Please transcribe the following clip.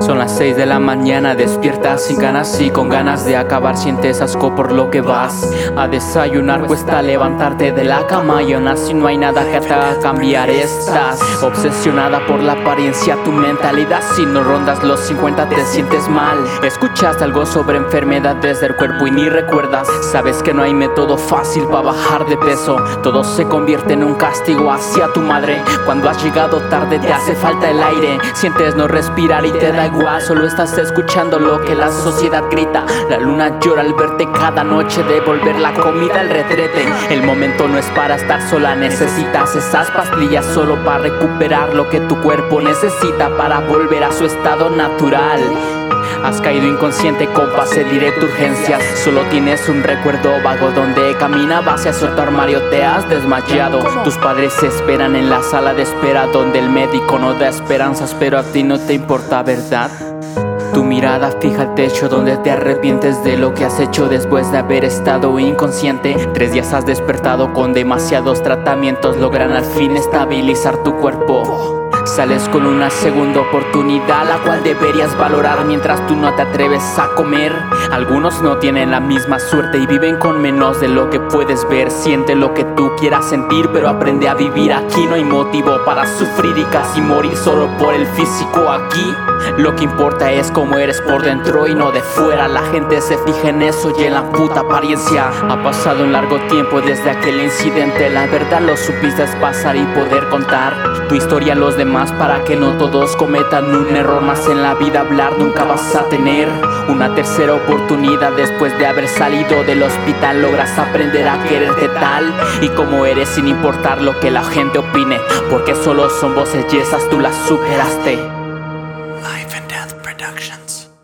Son las 6 de la mañana, despiertas sin ganas y con ganas de acabar. Sientes asco por lo que vas a desayunar. Cuesta levantarte de la cama y aún así no hay nada que te haga cambiar. Estás obsesionada por la apariencia, tu mentalidad. Si no rondas los 50 te sientes mal. Escuchaste algo sobre enfermedades del cuerpo y ni recuerdas. Sabes que no hay método fácil para bajar de peso. Todo se convierte en un castigo hacia tu madre. Cuando has llegado tarde te hace falta el aire. Sientes no respirar y te da igual. Solo estás escuchando lo que la sociedad grita. La luna llora al verte cada noche, devolver la comida al retrete. El momento no es para estar sola, necesitas esas pastillas solo para recuperar lo que tu cuerpo necesita para volver a su estado natural. Has caído inconsciente con pase directo urgencias. Solo tienes un recuerdo vago donde caminabas hacia tu armario, te has desmayado. Tus padres esperan en la sala de espera donde el médico no da esperanzas, pero a ti no te importa, ¿verdad? Tu mirada fija al techo donde te arrepientes de lo que has hecho después de haber estado inconsciente. 3 días has despertado con demasiados tratamientos, logran al fin estabilizar tu cuerpo. Sales con una segunda oportunidad, la cual deberías valorar mientras tú no te atreves a comer. Algunos no tienen la misma suerte y viven con menos de lo que puedes ver. Siente lo que tú quieras sentir, pero aprende a vivir. Aquí no hay motivo para sufrir y casi morir solo por el físico. Aquí lo que importa es cómo eres por dentro y no de fuera. La gente se fija en eso y en la puta apariencia. Ha pasado un largo tiempo desde aquel incidente. La verdad lo supiste pasar y poder contar tu historia a los demás para que no todos cometan un error más en la vida. Hablar nunca vas a tener una tercera oportunidad. Después de haber salido del hospital logras aprender a quererte tal y como eres sin importar lo que la gente opine, porque solo son voces y esas tú las superaste. Life and Death Productions.